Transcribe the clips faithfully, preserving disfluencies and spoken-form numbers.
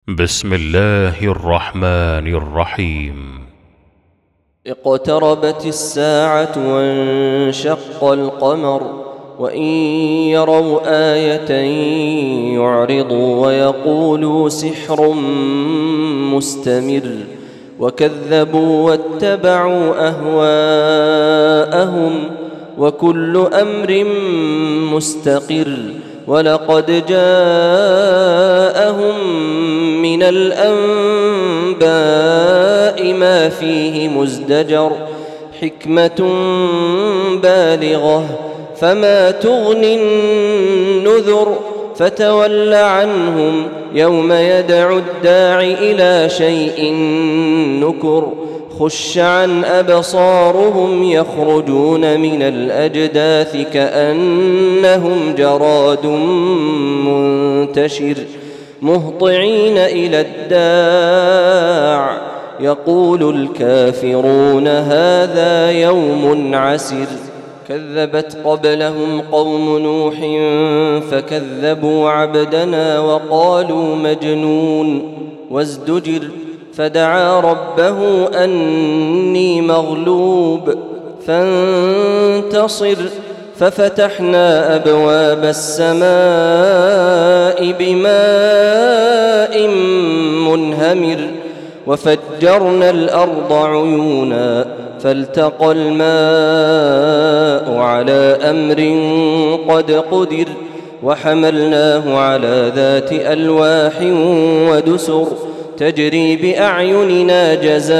بسم الله الرحمن الرحيم. اقتربت الساعة وانشق القمر وإن يروا آية يعرضوا ويقولوا سحر مستمر وكذبوا واتبعوا أهواءهم وكل أمر مستقر ولقد جاءهم من الأنباء ما فيه مزدجر حكمة بالغة فما تغني النذر فتول عنهم يوم يدعو الداع إلى شيء نكر خش عن أبصارهم يخرجون من الأجداث كأنهم جراد منتشر مهطعين إلى الداع يقول الكافرون هذا يوم عسر كذبت قبلهم قوم نوح فكذبوا عبدنا وقالوا مجنون وازدجر فدعا ربه أني مغلوب فانتصر ففتحنا أبواب السماء بماء منهمر وفجرنا الأرض عيونا فالتقى الماء على أمر قد قدر وحملناه على ذات ألواح ودسر تجري بأعيننا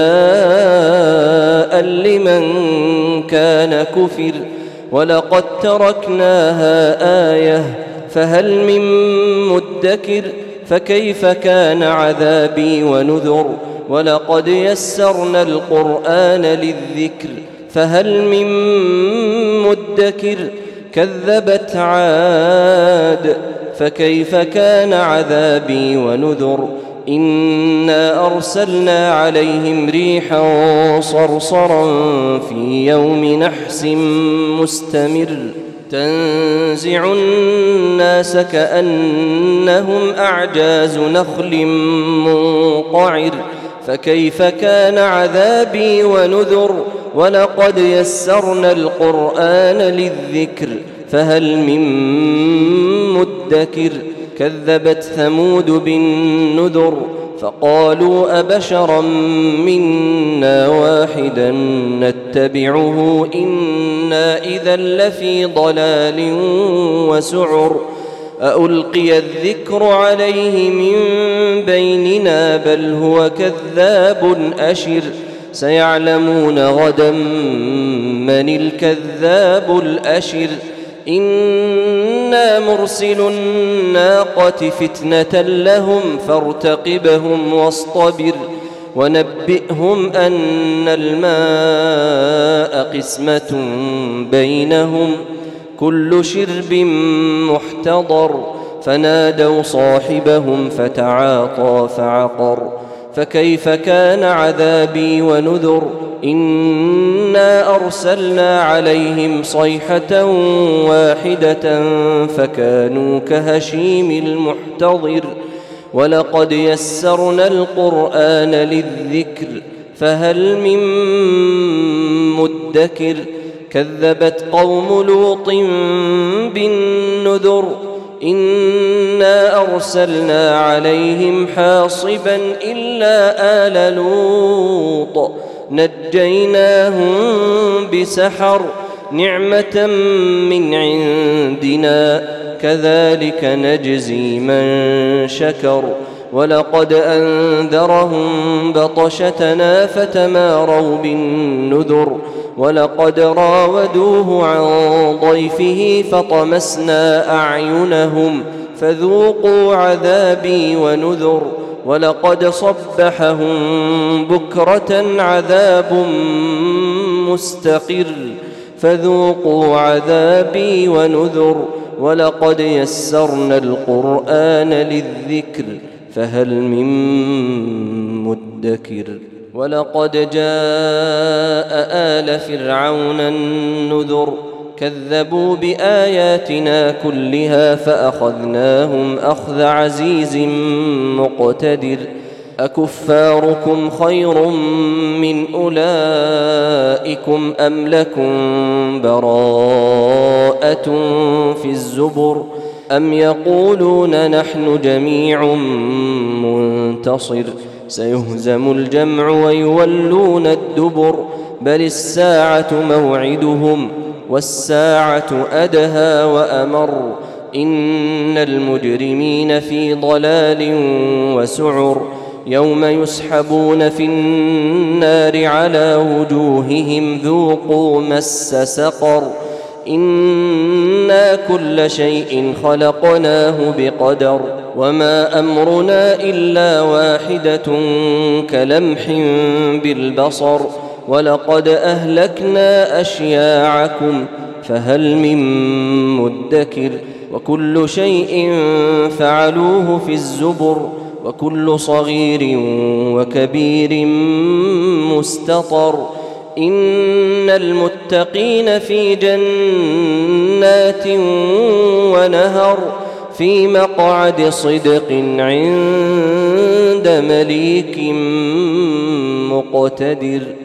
جزاء لمن كان كفر ولقد تركناها آية فهل من مدكر فكيف كان عذابي ونذر ولقد يسرنا القرآن للذكر فهل من مدكر كذبت عاد فكيف كان عذابي ونذر إنا أرسلنا عليهم ريحا صرصرا في يوم نحس مستمر تنزع الناس كأنهم أعجاز نخل منقعر فكيف كان عذابي ونذر ولقد يسرنا القرآن للذكر فهل من مدكر كذبت ثمود بالنذر فقالوا أبشرا منا واحدا نتبعه إنا إذا لفي ضلال وسعر أألقي الذكر عليه من بيننا بل هو كذاب أشر سيعلمون غدا من الكذاب الأشر إنا مرسل الناقة فتنة لهم فارتقبهم واصطبر ونبئهم أن الماء قسمة بينهم كل شرب محتضر فنادوا صاحبهم فتعاطى فعقر فكيف كان عذابي ونذر إنا أرسلنا عليهم صيحة واحدة فكانوا كهشيم المحتضر ولقد يسرنا القرآن للذكر فهل من مدكر كذبت قوم لوط بالنذر إنا أرسلنا عليهم حاصبا إلا آل لوط نجيناهم بسحر نعمة من عندنا كذلك نجزي من شكر ولقد أنذرهم بطشتنا فتماروا بالنذر ولقد راودوه عن ضيفه فطمسنا أعينهم فذوقوا عذابي ونذر ولقد صبحهم بكرة عذاب مستقر فذوقوا عذابي ونذر ولقد يسرنا القرآن للذكر فهل من مدكر ولقد جاء آل فرعون النذر كذبوا بآياتنا كلها فأخذناهم أخذ عزيز مقتدر أكفاركم خير من أولئكم أم لكم براءة في الزبر أم يقولون نحن جميع منتصر سيهزم الجمع ويولون الدبر بل الساعة موعدهم والساعة أدهى وأمر إن المجرمين في ضلال وسعر يوم يسحبون في النار على وجوههم ذوقوا مس سقر إنا كل شيء خلقناه بقدر وما أمرنا إلا واحدة كلمح بالبصر ولقد أهلكنا أشياعكم فهل من مدكر وكل شيء فعلوه في الزبر وكل صغير وكبير مستطر إن المتقين في جنات ونهر في مقعد صدق عند مليك مقتدر.